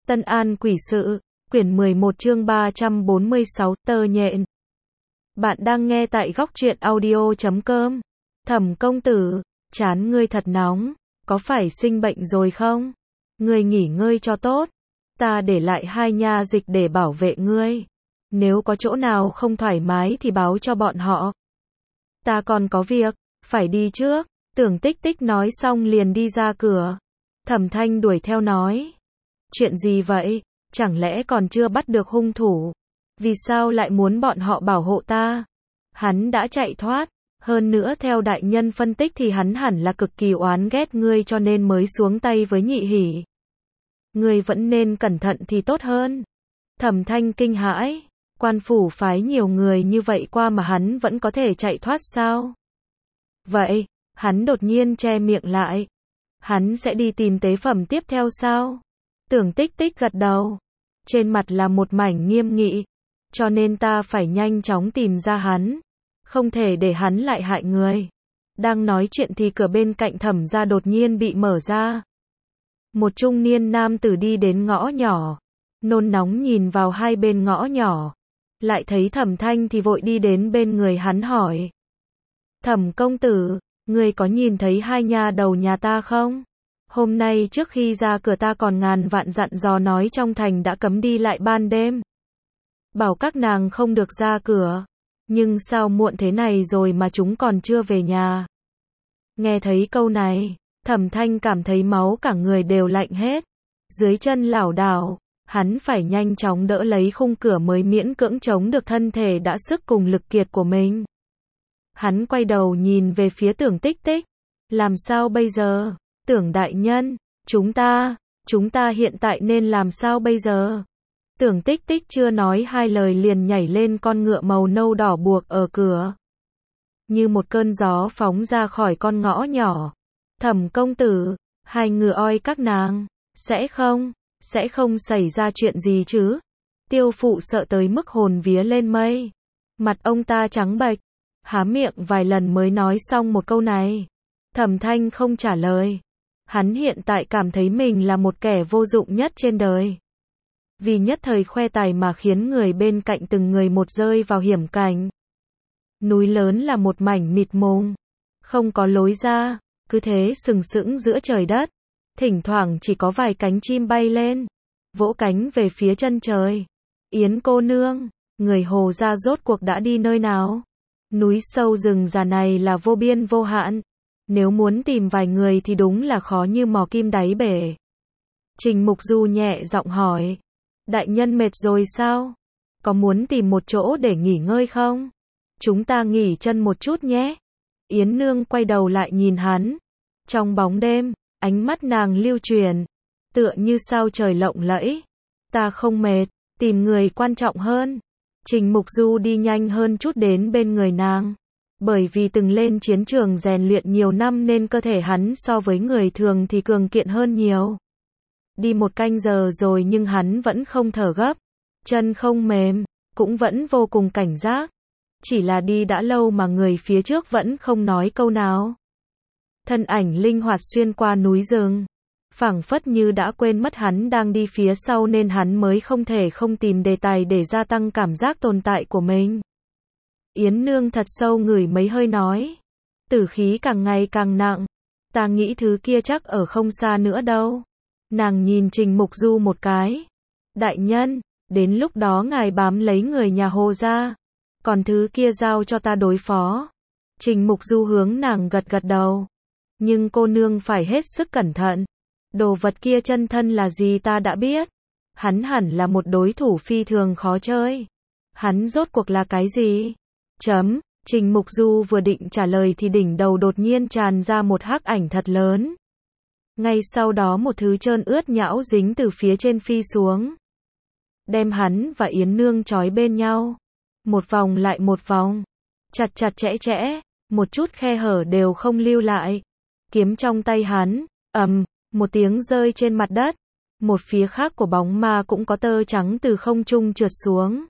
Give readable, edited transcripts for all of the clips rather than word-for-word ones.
Tân An Quỷ Sự, quyển 11 chương 346, tơ nhện. Bạn đang nghe tại góc truyện audio.com. Thẩm công tử, trán ngươi thật nóng, có phải sinh bệnh rồi không? Ngươi nghỉ ngơi cho tốt, ta để lại 2 nha dịch để bảo vệ ngươi. Nếu có chỗ nào không thoải mái thì báo cho bọn họ. Ta còn có việc, phải đi trước. Tưởng Tích Tích nói xong liền đi ra cửa. Thẩm Thanh đuổi theo nói. Chuyện gì vậy? Chẳng lẽ còn chưa bắt được hung thủ? Vì sao lại muốn bọn họ bảo hộ ta? Hắn đã chạy thoát. Hơn nữa theo đại nhân phân tích thì hắn hẳn là cực kỳ oán ghét ngươi cho nên mới xuống tay với Nhị Hỉ. Ngươi vẫn nên cẩn thận thì tốt hơn. Thẩm Thanh kinh hãi. Quan phủ phái nhiều người như vậy qua mà hắn vẫn có thể chạy thoát sao? Vậy, hắn đột nhiên che miệng lại. Hắn sẽ đi tìm tế phẩm tiếp theo sao? Tưởng Tích Tích gật đầu. Trên mặt là một mảnh nghiêm nghị. Cho nên ta phải nhanh chóng tìm ra hắn. Không thể để hắn lại hại người. Đang nói chuyện thì cửa bên cạnh Thẩm gia đột nhiên bị mở ra. Một trung niên nam tử đi đến ngõ nhỏ. Nôn nóng nhìn vào hai bên ngõ nhỏ. Lại thấy Thẩm Thanh thì vội đi đến bên người hắn hỏi. Thẩm công tử, ngươi có nhìn thấy 2 nha đầu nhà ta không? Hôm nay trước khi ra cửa ta còn ngàn vạn dặn dò nói trong thành đã cấm đi lại ban đêm. Bảo các nàng không được ra cửa. Nhưng sao muộn thế này rồi mà chúng còn chưa về nhà? Nghe thấy câu này, Thẩm Thanh cảm thấy máu cả người đều lạnh hết. Dưới chân lảo đảo, hắn phải nhanh chóng đỡ lấy khung cửa mới miễn cưỡng chống được thân thể đã sức cùng lực kiệt của mình. Hắn quay đầu nhìn về phía Tưởng Tích Tích. Làm sao bây giờ? Tưởng đại nhân, chúng ta hiện tại nên làm sao bây giờ? Tưởng Tích Tích chưa nói 2 lời liền nhảy lên con ngựa màu nâu đỏ buộc ở cửa. Như một cơn gió phóng ra khỏi con ngõ nhỏ. Thẩm công tử, 2 ngựa oi các nàng, sẽ không xảy ra chuyện gì chứ? Tiêu phụ sợ tới mức hồn vía lên mây. Mặt ông ta trắng bệch, há miệng vài lần mới nói xong một câu này. Thẩm Thanh không trả lời. Hắn hiện tại cảm thấy mình là một kẻ vô dụng nhất trên đời. Vì nhất thời khoe tài mà khiến người bên cạnh từng người một rơi vào hiểm cảnh. Núi lớn là một mảnh mịt mùng, không có lối ra, cứ thế sừng sững giữa trời đất. Thỉnh thoảng chỉ có vài cánh chim bay lên, vỗ cánh về phía chân trời. Yến cô nương, người Hồ gia rốt cuộc đã đi nơi nào? Núi sâu rừng già này là vô biên vô hạn. Nếu muốn tìm vài người thì đúng là khó như mò kim đáy bể. Trình Mục Du nhẹ giọng hỏi. Đại nhân mệt rồi sao? Có muốn tìm một chỗ để nghỉ ngơi không? Chúng ta nghỉ chân một chút nhé. Yến nương quay đầu lại nhìn hắn. Trong bóng đêm, ánh mắt nàng lưu chuyển. Tựa như sao trời lộng lẫy. Ta không mệt, tìm người quan trọng hơn. Trình Mục Du đi nhanh hơn chút đến bên người nàng. Bởi vì từng lên chiến trường rèn luyện nhiều năm nên cơ thể hắn so với người thường thì cường kiện hơn nhiều. Đi 1 canh giờ rồi nhưng hắn vẫn không thở gấp. Chân không mềm, cũng vẫn vô cùng cảnh giác. Chỉ là đi đã lâu mà người phía trước vẫn không nói câu nào. Thân ảnh linh hoạt xuyên qua núi rừng. Phảng phất như đã quên mất hắn đang đi phía sau nên hắn mới không thể không tìm đề tài để gia tăng cảm giác tồn tại của mình. Yến nương thật sâu ngửi mấy hơi nói. Tử khí càng ngày càng nặng. Ta nghĩ thứ kia chắc ở không xa nữa đâu. Nàng nhìn Trình Mục Du một cái. Đại nhân, đến lúc đó ngài bám lấy người nhà Hồ gia. Còn thứ kia giao cho ta đối phó. Trình Mục Du hướng nàng gật gật đầu. Nhưng cô nương phải hết sức cẩn thận. Đồ vật kia chân thân là gì ta đã biết. Hắn hẳn là một đối thủ phi thường khó chơi. Hắn rốt cuộc là cái gì? Trình Mục Du vừa định trả lời thì đỉnh đầu đột nhiên tràn ra một hắc ảnh thật lớn. Ngay sau đó một thứ trơn ướt nhão dính từ phía trên phi xuống. Đem hắn và Yến nương trói bên nhau. Một vòng lại một vòng. Chặt chặt chẽ chẽ. Một chút khe hở đều không lưu lại. Kiếm trong tay hắn. Một tiếng rơi trên mặt đất. Một phía khác của bóng ma cũng có tơ trắng từ không trung trượt xuống.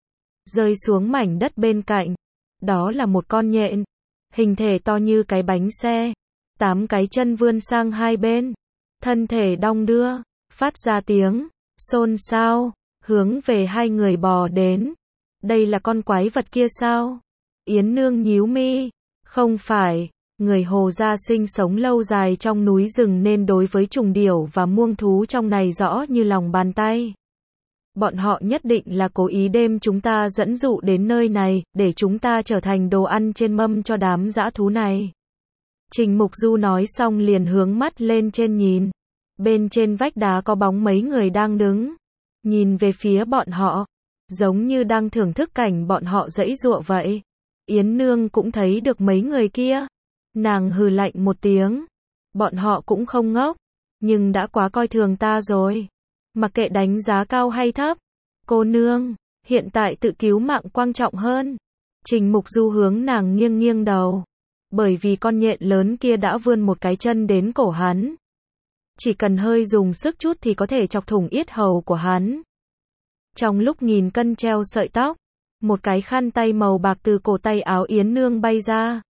Rơi xuống mảnh đất bên cạnh. Đó là một con nhện. Hình thể to như cái bánh xe. 8 cái chân vươn sang hai bên. Thân thể đong đưa. Phát ra tiếng. xôn xao, hướng về hai người bò đến. Đây là con quái vật kia sao? Yến Nương nhíu mi, không phải, người Hồ gia sinh sống lâu dài trong núi rừng nên đối với trùng điểu và muông thú trong này rõ như lòng bàn tay. Bọn họ nhất định là cố ý đem chúng ta dẫn dụ đến nơi này, để chúng ta trở thành đồ ăn trên mâm cho đám dã thú này. Trình Mục Du nói xong liền hướng mắt lên trên nhìn. Bên trên vách đá có bóng mấy người đang đứng. Nhìn về phía bọn họ, giống như đang thưởng thức cảnh bọn họ giãy giụa vậy. Yến Nương cũng thấy được mấy người kia. Nàng hừ lạnh một tiếng. Bọn họ cũng không ngốc, nhưng đã quá coi thường ta rồi. Mặc kệ đánh giá cao hay thấp, cô nương, hiện tại tự cứu mạng quan trọng hơn. Trình Mục Du hướng nàng nghiêng nghiêng đầu. Bởi vì con nhện lớn kia đã vươn một cái chân đến cổ hắn. Chỉ cần hơi dùng sức chút thì có thể chọc thủng yết hầu của hắn. Trong lúc nghìn cân treo sợi tóc, một cái khăn tay màu bạc từ cổ tay áo Yến Nương bay ra.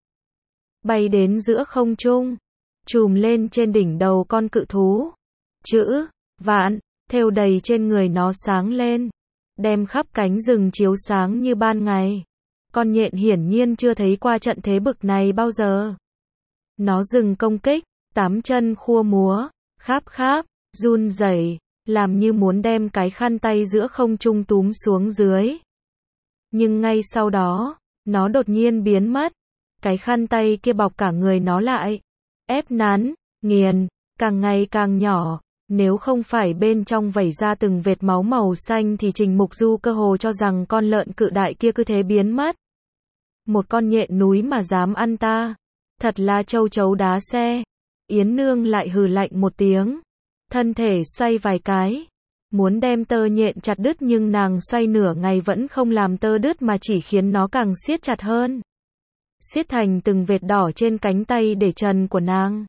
Bay đến giữa không trung, trùm lên trên đỉnh đầu con cự thú. Chữ vạn thêu đầy trên người nó sáng lên, đem khắp cánh rừng chiếu sáng như ban ngày. Con nhện hiển nhiên chưa thấy qua trận thế bực này bao giờ. Nó dừng công kích, tám chân khua múa, kháp kháp, run rẩy, làm như muốn đem cái khăn tay giữa không trung túm xuống dưới. Nhưng ngay sau đó, nó đột nhiên biến mất. Cái khăn tay kia bọc cả người nó lại, ép nắn, nghiền, càng ngày càng nhỏ. Nếu không phải bên trong vẩy ra từng vệt máu màu xanh thì Trình Mục Du cơ hồ cho rằng con lợn cự đại kia cứ thế biến mất. Một con nhện núi mà dám ăn ta, thật là châu chấu đá xe. Yến Nương lại hừ lạnh một tiếng, thân thể xoay vài cái, muốn đem tơ nhện chặt đứt nhưng nàng xoay nửa ngày vẫn không làm tơ đứt mà chỉ khiến nó càng siết chặt hơn. Siết thành từng vệt đỏ trên cánh tay để trần của nàng.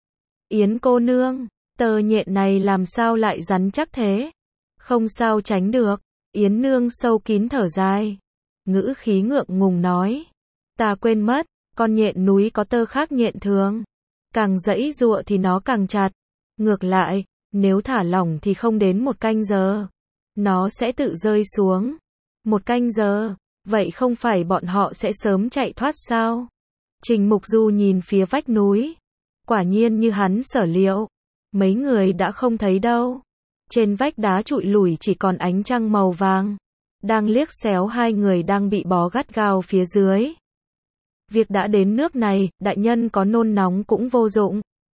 Yến cô nương, tơ nhện này làm sao lại rắn chắc thế? Không sao tránh được. Yến Nương sâu kín thở dài, ngữ khí ngượng ngùng nói. Ta quên mất, con nhện núi có tơ khác nhện thường. Càng giãy giụa thì nó càng chặt. Ngược lại, nếu thả lỏng thì không đến một canh giờ, nó sẽ tự rơi xuống. Một canh giờ, vậy không phải bọn họ sẽ sớm chạy thoát sao? Trình Mục Du nhìn phía vách núi. Quả nhiên như hắn sở liệu. Mấy người đã không thấy đâu. Trên vách đá trụi lủi chỉ còn ánh trăng màu vàng. Đang liếc xéo hai người đang bị bó gắt gao phía dưới. Việc đã đến nước này, đại nhân có nôn nóng cũng vô dụng.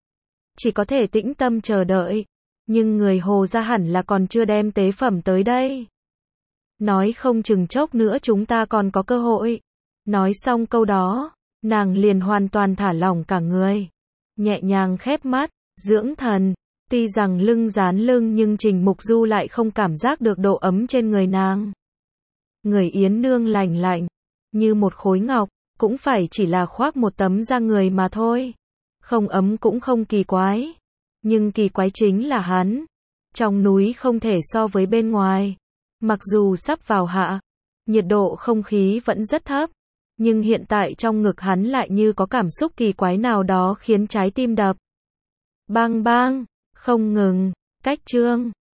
Chỉ có thể tĩnh tâm chờ đợi. Nhưng người Hồ gia hẳn là còn chưa đem tế phẩm tới đây. Nói không chừng chốc nữa chúng ta còn có cơ hội. Nói xong câu đó, nàng liền hoàn toàn thả lỏng cả người. Nhẹ nhàng khép mắt, dưỡng thần. Tuy rằng lưng dán lưng nhưng Trình Mục Du lại không cảm giác được độ ấm trên người nàng. Người Yến Nương lành lạnh, như một khối ngọc, cũng phải chỉ là khoác một tấm da người mà thôi. Không ấm cũng không kỳ quái. Nhưng kỳ quái chính là hắn. Trong núi không thể so với bên ngoài. Mặc dù sắp vào hạ, nhiệt độ không khí vẫn rất thấp. Nhưng hiện tại trong ngực hắn lại như có cảm xúc kỳ quái nào đó khiến trái tim đập bang bang, không ngừng. Cách chương